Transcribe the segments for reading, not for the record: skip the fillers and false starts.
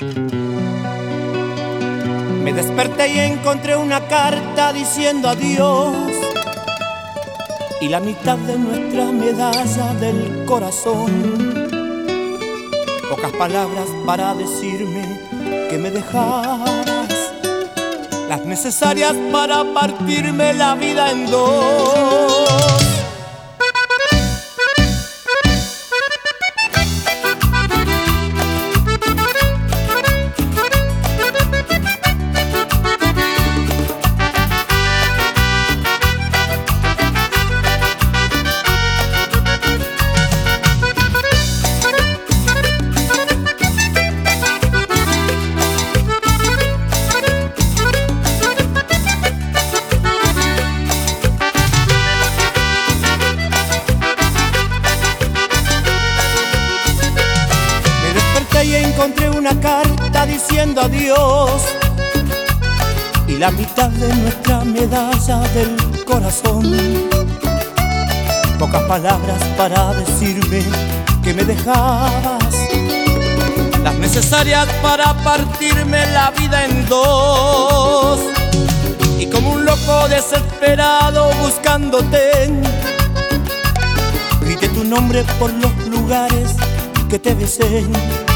Me desperté y encontré una carta diciendo adiós y la mitad de nuestra medalla del corazón. Pocas palabras para decirme que me dejabas, las necesarias para partirme la vida en dos. Y encontré una carta diciendo adiós y la mitad de nuestra medalla del corazón. Pocas palabras para decirme que me dejabas, las necesarias para partirme la vida en dos. Y como un loco desesperado buscándote, grité tu nombre por los lugares que te besé.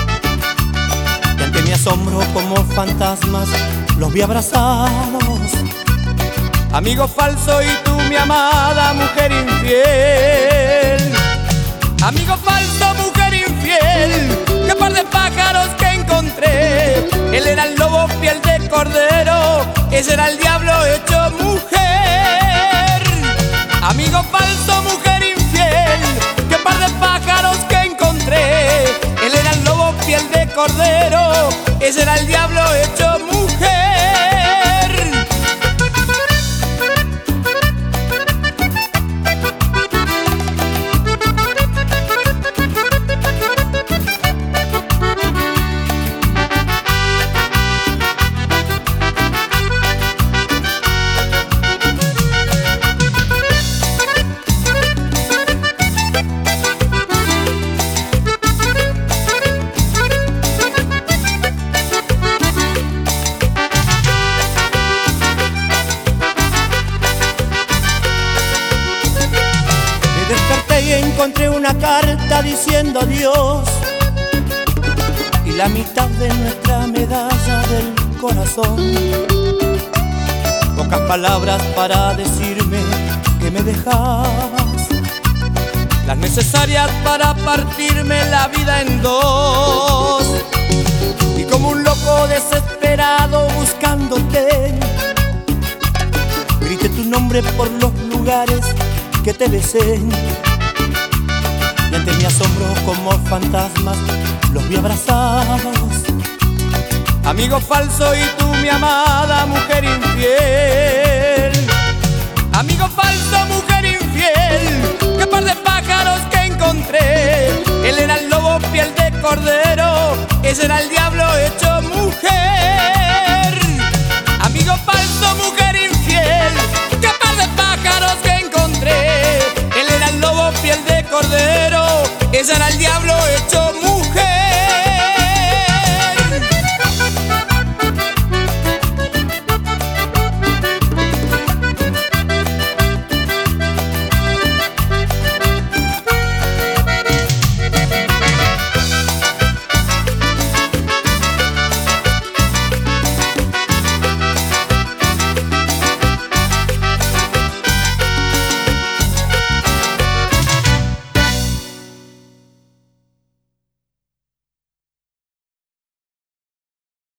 Y ante mi asombro como fantasmas los vi abrazados. Amigo falso y tú mi amada mujer infiel. Amigo falso, mujer infiel, qué par de pájaros que encontré. Él era el lobo, piel de cordero, ella era el diablo hecho mujer. Amigo falso, mujer infiel, qué par de pájaros que encontré. Él era el lobo, piel de cordero, ella era el diablo hecho mujer. Y encontré una carta diciendo adiós y la mitad de nuestra medalla del corazón. Pocas palabras para decirme que me dejabas, las necesarias para partirme la vida en dos. Y como un loco desesperado buscándote, grité tu nombre por los lugares que te besé. Y ante mi asombro como fantasmas los vi abrazados. Amigo falso y tú mi amada mujer infiel. Amigo falso, mujer infiel, qué par de pájaros que encontré. Él era el lobo, piel de cordero, ella era el diablo hecho mujer. Amigo falso, mujer infiel, qué par de pájaros que encontré. Él era el lobo, piel de cordero, ella era el diablo hecho